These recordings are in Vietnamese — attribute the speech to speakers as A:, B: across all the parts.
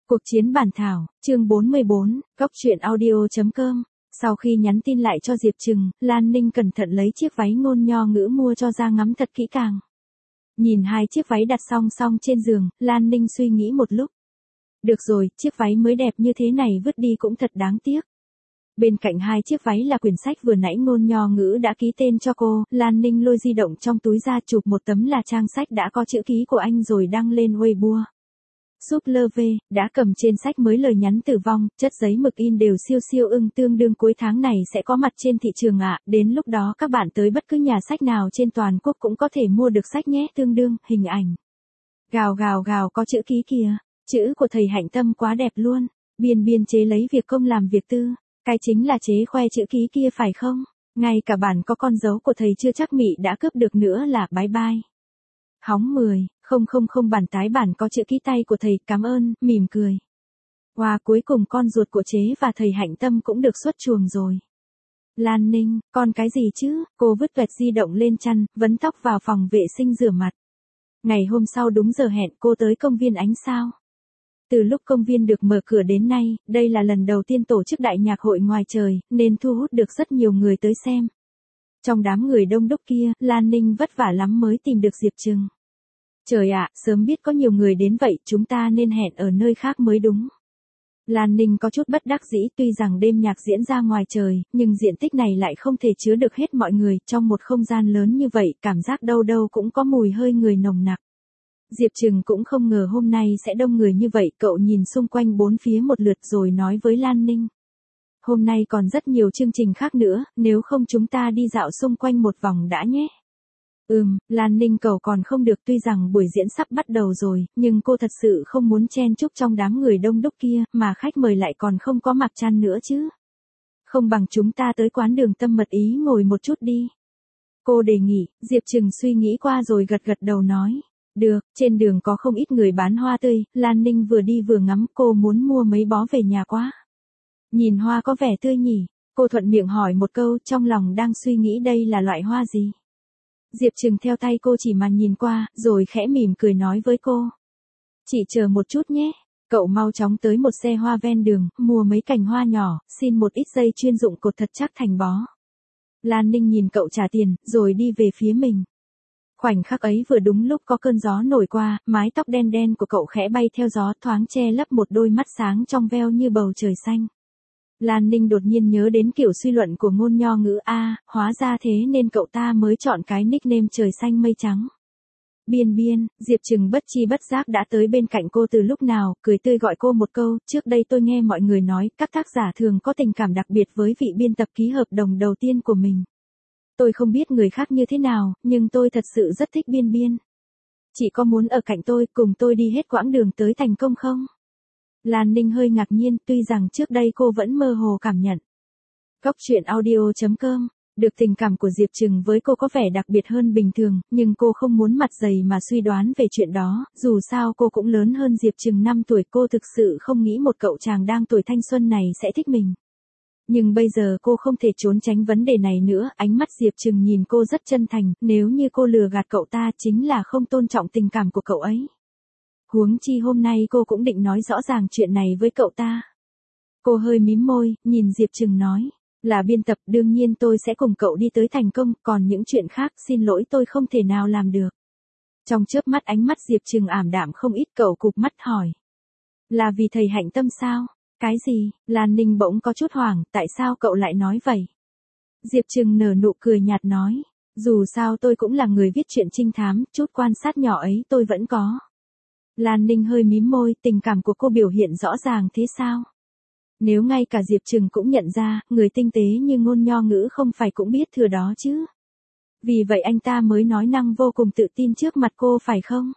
A: Cuộc chiến bản thảo, chương 44, góc truyện audio.com. Sau khi nhắn tin lại cho Diệp Trừng, Lan Ninh cẩn thận lấy chiếc váy Ngôn Nho Ngữ mua cho ra ngắm thật kỹ càng. Nhìn hai chiếc váy đặt song song trên giường, Lan Ninh suy nghĩ một lúc. Được rồi, chiếc váy mới đẹp như thế này vứt đi cũng thật đáng tiếc. Bên cạnh hai chiếc váy là quyển sách vừa nãy Ngôn Nho Ngữ đã ký tên cho cô, Lan Ninh lôi di động trong túi ra chụp một tấm là trang sách đã có chữ ký của anh rồi đăng lên Weibo. Súp lơ V, đã cầm trên sách mới lời nhắn tử vong, chất giấy mực in đều siêu tương đương cuối tháng này sẽ có mặt trên thị trường ạ, đến lúc đó các bạn tới bất cứ nhà sách nào trên toàn quốc cũng có thể mua được sách nhé, tương đương, hình ảnh. Gào có chữ ký kìa, chữ của thầy Hạnh Tâm quá đẹp luôn, biên chế lấy việc công làm việc tư, cái chính là chế khoe chữ ký kia phải không, ngay cả bản có con dấu của thầy chưa chắc Mị đã cướp được nữa là bye bye. Hóng 10, không bản tái bản có chữ ký tay của thầy, cảm ơn, mỉm cười. Wow, cuối cùng con ruột của chế và thầy Hạnh Tâm cũng được xuất chuồng rồi. Lan Ninh, con cái gì chứ, cô vứt tuẹt di động lên chăn, vấn tóc vào phòng vệ sinh rửa mặt. Ngày hôm sau đúng giờ hẹn cô tới công viên Ánh Sao. Từ lúc công viên được mở cửa đến nay, đây là lần đầu tiên tổ chức đại nhạc hội ngoài trời, nên thu hút được rất nhiều người tới xem. Trong đám người đông đúc kia, Lan Ninh vất vả lắm mới tìm được Diệp Trừng. Trời ạ, sớm biết có nhiều người đến vậy, chúng ta nên hẹn ở nơi khác mới đúng. Lan Ninh có chút bất đắc dĩ, tuy rằng đêm nhạc diễn ra ngoài trời, nhưng diện tích này lại không thể chứa được hết mọi người, trong một không gian lớn như vậy, cảm giác đâu đâu cũng có mùi hơi người nồng nặc. Diệp Trừng cũng không ngờ hôm nay sẽ đông người như vậy, cậu nhìn xung quanh bốn phía một lượt rồi nói với Lan Ninh. Hôm nay còn rất nhiều chương trình khác nữa, nếu không chúng ta đi dạo xung quanh một vòng đã nhé. Lan Ninh cầu còn không được, tuy rằng buổi diễn sắp bắt đầu rồi, nhưng cô thật sự không muốn chen chúc trong đám người đông đúc kia, mà khách mời lại còn không có mặt chăn nữa chứ. Không bằng chúng ta tới quán Đường Tâm Mật Ý ngồi một chút đi. Cô đề nghị, Diệp Trừng suy nghĩ qua rồi gật đầu nói. Được, trên đường có không ít người bán hoa tươi, Lan Ninh vừa đi vừa ngắm, cô muốn mua mấy bó về nhà quá. Nhìn hoa có vẻ tươi nhỉ, cô thuận miệng hỏi một câu, trong lòng đang suy nghĩ đây là loại hoa gì. Diệp Trừng theo tay cô chỉ mà nhìn qua, rồi khẽ mỉm cười nói với cô. Chị chờ một chút nhé, cậu mau chóng tới một xe hoa ven đường, mua mấy cành hoa nhỏ, xin một ít dây chuyên dụng cột thật chắc thành bó. Lan Ninh nhìn cậu trả tiền, rồi đi về phía mình. Khoảnh khắc ấy vừa đúng lúc có cơn gió nổi qua, mái tóc đen của cậu khẽ bay theo gió thoáng che lấp một đôi mắt sáng trong veo như bầu trời xanh. Lan Ninh đột nhiên nhớ đến kiểu suy luận của Ngôn Nho Ngữ, hóa ra thế nên cậu ta mới chọn cái nickname trời xanh mây trắng. Biên, Diệp Trừng bất chi bất giác đã tới bên cạnh cô từ lúc nào, cười tươi gọi cô một câu, trước đây tôi nghe mọi người nói, các tác giả thường có tình cảm đặc biệt với vị biên tập ký hợp đồng đầu tiên của mình. Tôi không biết người khác như thế nào, nhưng tôi thật sự rất thích Biên. Chị có muốn ở cạnh tôi, cùng tôi đi hết quãng đường tới thành công không? Lan Ninh hơi ngạc nhiên, tuy rằng trước đây cô vẫn mơ hồ cảm nhận. Góc truyện audio.com, được tình cảm của Diệp Trừng với cô có vẻ đặc biệt hơn bình thường, nhưng cô không muốn mặt dày mà suy đoán về chuyện đó, dù sao cô cũng lớn hơn Diệp Trừng 5 tuổi, cô thực sự không nghĩ một cậu chàng đang tuổi thanh xuân này sẽ thích mình. Nhưng bây giờ cô không thể trốn tránh vấn đề này nữa, ánh mắt Diệp Trừng nhìn cô rất chân thành, nếu như cô lừa gạt cậu ta chính là không tôn trọng tình cảm của cậu ấy. Huống chi hôm nay cô cũng định nói rõ ràng chuyện này với cậu ta. Cô hơi mím môi, nhìn Diệp Trừng nói, là biên tập đương nhiên tôi sẽ cùng cậu đi tới thành công, còn những chuyện khác xin lỗi tôi không thể nào làm được. Trong chớp mắt ánh mắt Diệp Trừng ảm đạm không ít, cậu cụp mắt hỏi. Là vì thầy Hạnh Tâm sao? Cái gì? Lan Ninh bỗng có chút hoảng, tại sao cậu lại nói vậy? Diệp Trừng nở nụ cười nhạt nói, dù sao tôi cũng là người viết truyện trinh thám, chút quan sát nhỏ ấy tôi vẫn có. Lan Ninh hơi mím môi, tình cảm của cô biểu hiện rõ ràng thế sao? Nếu ngay cả Diệp Trừng cũng nhận ra, người tinh tế như Ngôn Nho Ngữ không phải cũng biết thừa đó chứ? Vì vậy anh ta mới nói năng vô cùng tự tin trước mặt cô phải không?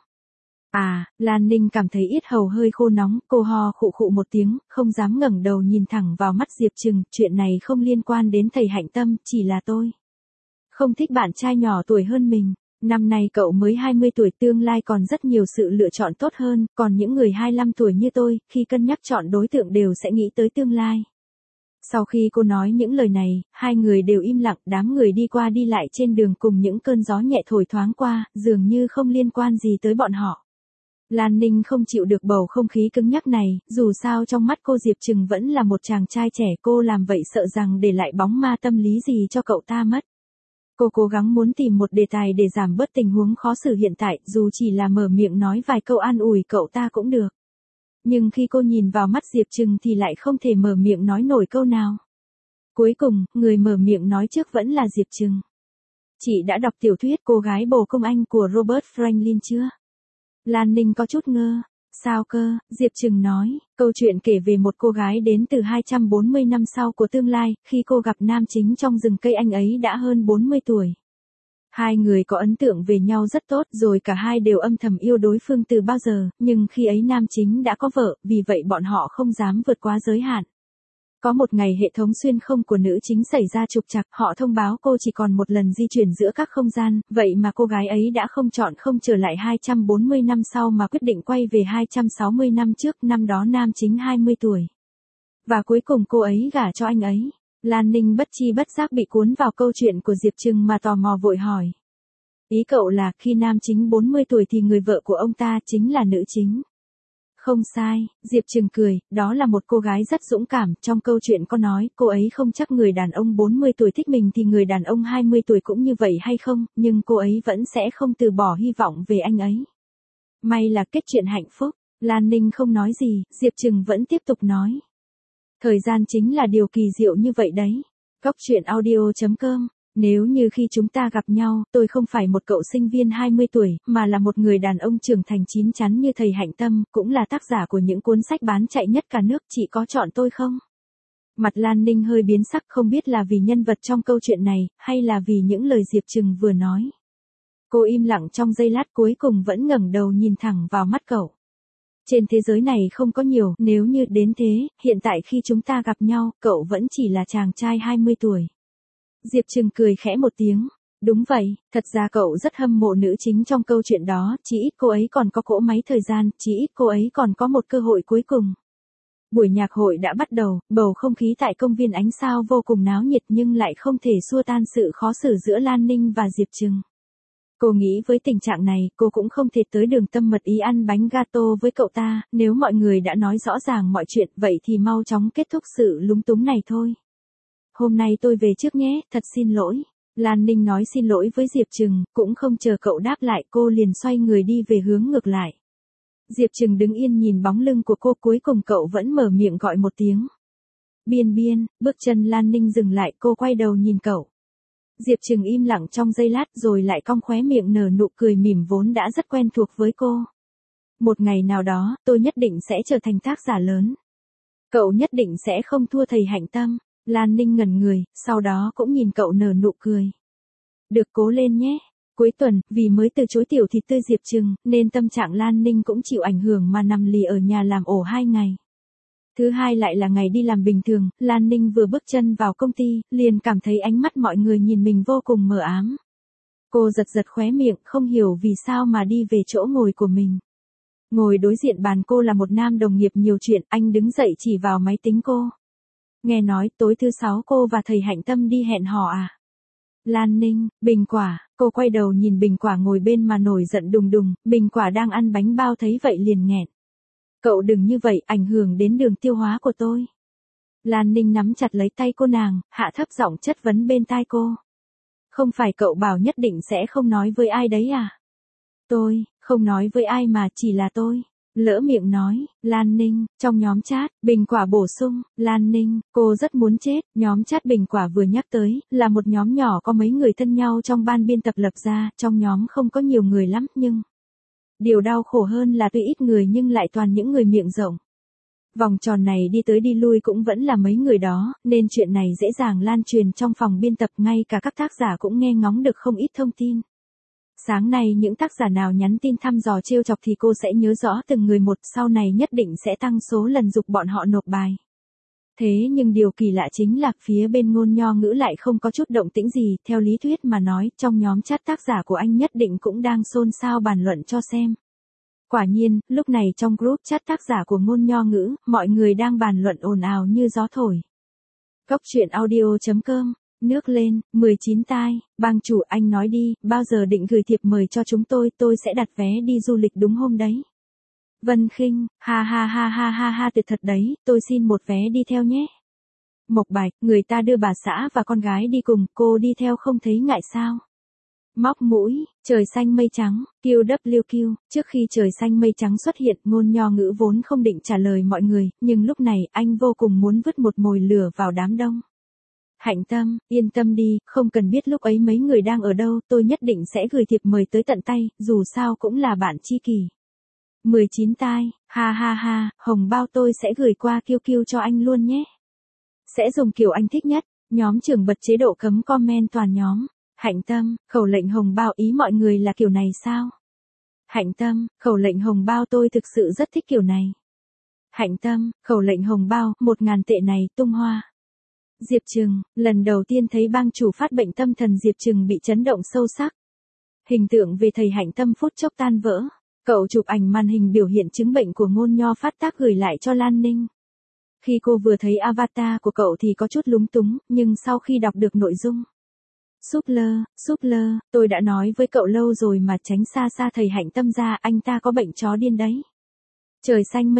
A: Lan Ninh cảm thấy yết hầu hơi khô nóng, cô ho khụ một tiếng, không dám ngẩng đầu nhìn thẳng vào mắt Diệp Trừng, chuyện này không liên quan đến thầy Hạnh Tâm, chỉ là tôi không thích bạn trai nhỏ tuổi hơn mình. Năm nay cậu mới 20 tuổi, tương lai còn rất nhiều sự lựa chọn tốt hơn, còn những người 25 tuổi như tôi, khi cân nhắc chọn đối tượng đều sẽ nghĩ tới tương lai. Sau khi cô nói những lời này, hai người đều im lặng, đám người đi qua đi lại trên đường cùng những cơn gió nhẹ thổi thoáng qua, dường như không liên quan gì tới bọn họ. Lan Ninh không chịu được bầu không khí cứng nhắc này, dù sao trong mắt cô Diệp Trừng vẫn là một chàng trai trẻ, cô làm vậy sợ rằng để lại bóng ma tâm lý gì cho cậu ta mất. Cô cố gắng muốn tìm một đề tài để giảm bớt tình huống khó xử hiện tại, dù chỉ là mở miệng nói vài câu an ủi cậu ta cũng được. Nhưng khi cô nhìn vào mắt Diệp Trừng thì lại không thể mở miệng nói nổi câu nào. Cuối cùng, người mở miệng nói trước vẫn là Diệp Trừng. Chị đã đọc tiểu thuyết Cô gái bồ công anh của Robert Franklin chưa? Lan Ninh có chút ngơ. Sao cơ? Diệp Trừng nói, câu chuyện kể về một cô gái đến từ 240 năm sau của tương lai, khi cô gặp nam chính trong rừng cây, anh ấy đã hơn 40 tuổi. Hai người có ấn tượng về nhau rất tốt, rồi cả hai đều âm thầm yêu đối phương từ bao giờ, nhưng khi ấy nam chính đã có vợ, vì vậy bọn họ không dám vượt quá giới hạn. Có một ngày hệ thống xuyên không của nữ chính xảy ra trục trặc, họ thông báo cô chỉ còn một lần di chuyển giữa các không gian, vậy mà cô gái ấy đã không chọn không trở lại 240 năm sau mà quyết định quay về 260 năm trước, năm đó nam chính 20 tuổi. Và cuối cùng cô ấy gả cho anh ấy. Lan Ninh bất chi bất giác bị cuốn vào câu chuyện của Diệp Trừng mà tò mò vội hỏi. Ý cậu là khi nam chính 40 tuổi thì người vợ của ông ta chính là nữ chính. Không sai, Diệp Trừng cười, đó là một cô gái rất dũng cảm, trong câu chuyện có nói, cô ấy không chắc người đàn ông 40 tuổi thích mình thì người đàn ông 20 tuổi cũng như vậy hay không, nhưng cô ấy vẫn sẽ không từ bỏ hy vọng về anh ấy. May là kết chuyện hạnh phúc. Lan Ninh không nói gì, Diệp Trừng vẫn tiếp tục nói. Thời gian chính là điều kỳ diệu như vậy đấy. Góc truyện audio.com. Nếu như khi chúng ta gặp nhau, tôi không phải một cậu sinh viên 20 tuổi, mà là một người đàn ông trưởng thành chín chắn như thầy Hạnh Tâm, cũng là tác giả của những cuốn sách bán chạy nhất cả nước, chị có chọn tôi không? Mặt Lan Ninh hơi biến sắc, không biết là vì nhân vật trong câu chuyện này, hay là vì những lời Diệp Trừng vừa nói. Cô im lặng trong giây lát, cuối cùng vẫn ngẩng đầu nhìn thẳng vào mắt cậu. Trên thế giới này không có nhiều, nếu như đến thế, hiện tại khi chúng ta gặp nhau, cậu vẫn chỉ là chàng trai 20 tuổi. Diệp Trừng cười khẽ một tiếng. Đúng vậy, thật ra cậu rất hâm mộ nữ chính trong câu chuyện đó, chỉ ít cô ấy còn có cỗ máy thời gian, chỉ ít cô ấy còn có một cơ hội cuối cùng. Buổi nhạc hội đã bắt đầu, bầu không khí tại công viên ánh sao vô cùng náo nhiệt nhưng lại không thể xua tan sự khó xử giữa Lan Ninh và Diệp Trừng. Cô nghĩ với tình trạng này, cô cũng không thể tới đường tâm mật ý ăn bánh gato với cậu ta, nếu mọi người đã nói rõ ràng mọi chuyện, vậy thì mau chóng kết thúc sự lúng túng này thôi. Hôm nay tôi về trước nhé, thật xin lỗi. Lan Ninh nói xin lỗi với Diệp Trừng, cũng không chờ cậu đáp lại, cô liền xoay người đi về hướng ngược lại. Diệp Trừng đứng yên nhìn bóng lưng của cô, cuối cùng cậu vẫn mở miệng gọi một tiếng. Biên Biên, bước chân Lan Ninh dừng lại, cô quay đầu nhìn cậu. Diệp Trừng im lặng trong giây lát rồi lại cong khóe miệng nở nụ cười mỉm vốn đã rất quen thuộc với cô. Một ngày nào đó, tôi nhất định sẽ trở thành tác giả lớn. Cậu nhất định sẽ không thua thầy Hạnh Tâm. Lan Ninh ngẩn người, sau đó cũng nhìn cậu nở nụ cười. Được, cố lên nhé. Cuối tuần, vì mới từ chối tiểu thịt tươi Diệp Trừng, nên tâm trạng Lan Ninh cũng chịu ảnh hưởng mà nằm lì ở nhà làm ổ 2 ngày. Thứ hai lại là ngày đi làm bình thường, Lan Ninh vừa bước chân vào công ty, liền cảm thấy ánh mắt mọi người nhìn mình vô cùng mờ ám. Cô giật giật khóe miệng, không hiểu vì sao mà đi về chỗ ngồi của mình. Ngồi đối diện bàn cô là một nam đồng nghiệp nhiều chuyện, anh đứng dậy chỉ vào máy tính cô. Nghe nói tối thứ 6 cô và thầy Hạnh Tâm đi hẹn hò à? Lan Ninh, Bình Quả, cô quay đầu nhìn Bình Quả ngồi bên mà nổi giận đùng đùng, Bình Quả đang ăn bánh bao thấy vậy liền nghẹn. Cậu đừng như vậy, ảnh hưởng đến đường tiêu hóa của tôi. Lan Ninh nắm chặt lấy tay cô nàng, hạ thấp giọng chất vấn bên tai cô. Không phải cậu bảo nhất định sẽ không nói với ai đấy à? Tôi, không nói với ai mà chỉ là tôi. Lỡ miệng nói, Lan Ninh, trong nhóm chat, Bình Quả bổ sung, Lan Ninh, cô rất muốn chết, nhóm chat Bình Quả vừa nhắc tới, là một nhóm nhỏ có mấy người thân nhau trong ban biên tập lập ra, trong nhóm không có nhiều người lắm nhưng... Điều đau khổ hơn là tuy ít người nhưng lại toàn những người miệng rộng. Vòng tròn này đi tới đi lui cũng vẫn là mấy người đó, nên chuyện này dễ dàng lan truyền trong phòng biên tập, ngay cả các tác giả cũng nghe ngóng được không ít thông tin. Sáng nay những tác giả nào nhắn tin thăm dò trêu chọc thì cô sẽ nhớ rõ từng người một, sau này nhất định sẽ tăng số lần dục bọn họ nộp bài. Thế nhưng điều kỳ lạ chính là phía bên Ngôn Nho Ngữ lại không có chút động tĩnh gì, theo lý thuyết mà nói, trong nhóm chat tác giả của anh nhất định cũng đang xôn xao bàn luận cho xem. Quả nhiên, lúc này trong group chat tác giả của Ngôn Nho Ngữ, mọi người đang bàn luận ồn ào như gió thổi. Góc truyện audio.com. Nước lên, 19 tai, bang chủ anh nói đi, bao giờ định gửi thiệp mời cho chúng tôi sẽ đặt vé đi du lịch đúng hôm đấy. Vân Khinh, ha ha ha ha ha ha, tuyệt thật đấy, tôi xin một vé đi theo nhé. Mộc Bạch, người ta đưa bà xã và con gái đi cùng, cô đi theo không thấy ngại sao? Móc mũi, trời xanh mây trắng, QWQ, trước khi trời xanh mây trắng xuất hiện, Ngôn Nho Ngữ vốn không định trả lời mọi người, nhưng lúc này, anh vô cùng muốn vứt một mồi lửa vào đám đông. Hạnh Tâm, yên tâm đi, không cần biết lúc ấy mấy người đang ở đâu, tôi nhất định sẽ gửi thiệp mời tới tận tay, dù sao cũng là bạn tri kỷ. 19 tai, ha ha ha, hồng bao tôi sẽ gửi qua QQ cho anh luôn nhé. Sẽ dùng kiểu anh thích nhất, nhóm trưởng bật chế độ cấm comment toàn nhóm. Hạnh Tâm, khẩu lệnh hồng bao ý mọi người là kiểu này sao? Hạnh Tâm, khẩu lệnh hồng bao tôi thực sự rất thích kiểu này. Hạnh Tâm, khẩu lệnh hồng bao, 1.000 tệ này, tung hoa. Diệp Trừng, lần đầu tiên thấy bang chủ phát bệnh tâm thần Diệp Trừng bị chấn động sâu sắc. Hình tượng về thầy Hạnh Tâm phút chốc tan vỡ. Cậu chụp ảnh màn hình biểu hiện chứng bệnh của Ngôn Nho phát tác gửi lại cho Lan Ninh. Khi cô vừa thấy avatar của cậu thì có chút lúng túng, nhưng sau khi đọc được nội dung. Súp lơ, tôi đã nói với cậu lâu rồi mà tránh xa xa thầy Hạnh Tâm ra, anh ta có bệnh chó điên đấy. Trời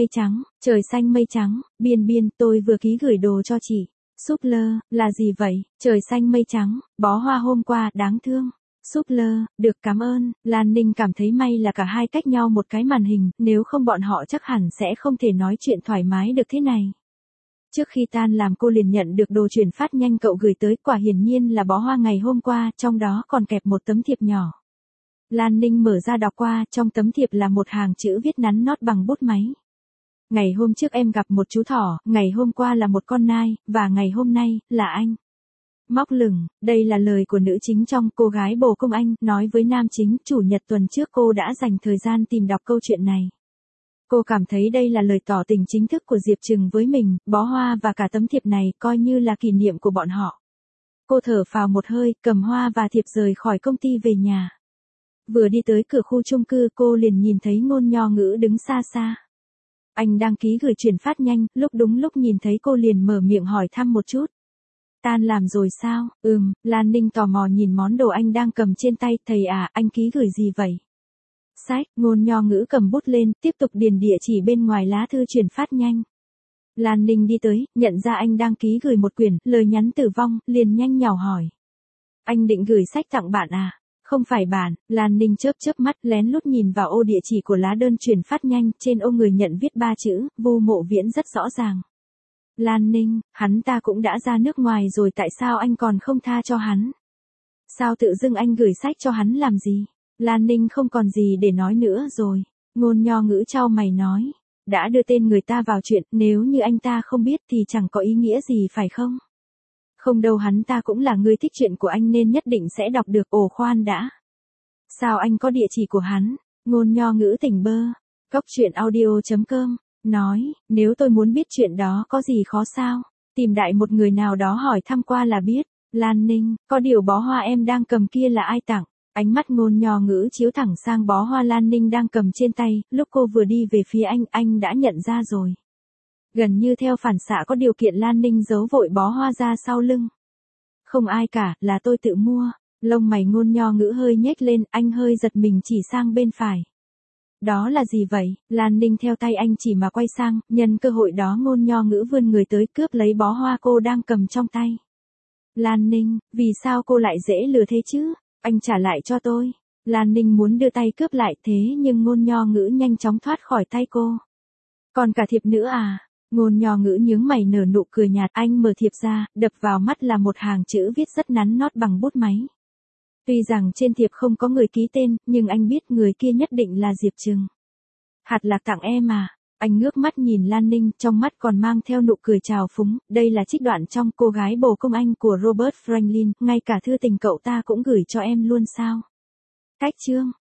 A: xanh mây trắng, biên, tôi vừa ký gửi đồ cho chị. Súp lơ, là gì vậy? Trời xanh mây trắng, bó hoa hôm qua, đáng thương. Súp lơ, được cảm ơn, Lan Ninh cảm thấy may là cả hai cách nhau một cái màn hình, nếu không bọn họ chắc hẳn sẽ không thể nói chuyện thoải mái được thế này. Trước khi tan làm cô liền nhận được đồ chuyển phát nhanh cậu gửi tới, quả hiển nhiên là bó hoa ngày hôm qua, trong đó còn kẹp một tấm thiệp nhỏ. Lan Ninh mở ra đọc qua, trong tấm thiệp là một hàng chữ viết nắn nót bằng bút máy. Ngày hôm trước em gặp một chú thỏ, ngày hôm qua là một con nai, và ngày hôm nay, là anh. Móc lửng, đây là lời của nữ chính trong Cô gái bồ công anh, nói với nam chính, chủ nhật tuần trước cô đã dành thời gian tìm đọc câu chuyện này. Cô cảm thấy đây là lời tỏ tình chính thức của Diệp Trừng với mình, bó hoa và cả tấm thiệp này coi như là kỷ niệm của bọn họ. Cô thở phào một hơi, cầm hoa và thiệp rời khỏi công ty về nhà. Vừa đi tới cửa khu chung cư cô liền nhìn thấy Ngôn Nho Ngữ đứng xa xa. Anh đăng ký gửi chuyển phát nhanh, đúng lúc nhìn thấy cô liền mở miệng hỏi thăm một chút. Tan làm rồi sao? Lan Ninh tò mò nhìn món đồ anh đang cầm trên tay, thầy à, anh ký gửi gì vậy? Sách, Ngôn Nho Ngữ cầm bút lên, tiếp tục điền địa chỉ bên ngoài lá thư chuyển phát nhanh. Lan Ninh đi tới, nhận ra anh đang ký gửi một quyển, lời nhắn tử vong, liền nhanh nhảu hỏi. Anh định gửi sách tặng bạn à? Không phải bạn, Lan Ninh chớp mắt lén lút nhìn vào ô địa chỉ của lá đơn chuyển phát nhanh, trên ô người nhận viết 3 chữ, Vu Mộ Viễn rất rõ ràng. Lan Ninh, hắn ta cũng đã ra nước ngoài rồi tại sao anh còn không tha cho hắn? Sao tự dưng anh gửi sách cho hắn làm gì? Lan Ninh không còn gì để nói nữa rồi. Ngôn Nho Ngữ chau mày nói. Đã đưa tên người ta vào chuyện, nếu như anh ta không biết thì chẳng có ý nghĩa gì phải không? Không đâu, hắn ta cũng là người thích chuyện của anh nên nhất định sẽ đọc được. Ồ khoan đã. Sao anh có địa chỉ của hắn? Ngôn Nho Ngữ tỉnh bơ. Cóc truyện audio.com nói, nếu tôi muốn biết chuyện đó có gì khó sao? Tìm đại một người nào đó hỏi thăm qua là biết. Lan Ninh, có điều bó hoa em đang cầm kia là ai tặng? Ánh mắt Ngôn Nho Ngữ chiếu thẳng sang bó hoa Lan Ninh đang cầm trên tay, lúc cô vừa đi về phía anh đã nhận ra rồi. Gần như theo phản xạ có điều kiện Lan Ninh giấu vội bó hoa ra sau lưng. Không ai cả, là tôi tự mua. Lông mày Ngôn Nho Ngữ hơi nhếch lên, anh hơi giật mình chỉ sang bên phải. Đó là gì vậy? Lan Ninh theo tay anh chỉ mà quay sang, nhân cơ hội đó Ngôn Nho Ngữ vươn người tới cướp lấy bó hoa cô đang cầm trong tay. Lan Ninh, vì sao cô lại dễ lừa thế chứ? Anh trả lại cho tôi. Lan Ninh muốn đưa tay cướp lại thế nhưng Ngôn Nho Ngữ nhanh chóng thoát khỏi tay cô. Còn cả thiệp nữa à? Ngôn Nho Ngữ nhướng mày nở nụ cười nhạt, anh mở thiệp ra, đập vào mắt là một hàng chữ viết rất nắn nót bằng bút máy. Tuy rằng trên thiệp không có người ký tên, nhưng anh biết người kia nhất định là Diệp Trừng. Hạt lạc tặng em à? Anh ngước mắt nhìn Lan Ninh, trong mắt còn mang theo nụ cười trào phúng, đây là trích đoạn trong Cô gái bồ công anh của Robert Franklin, ngay cả thư tình cậu ta cũng gửi cho em luôn sao? Cách chương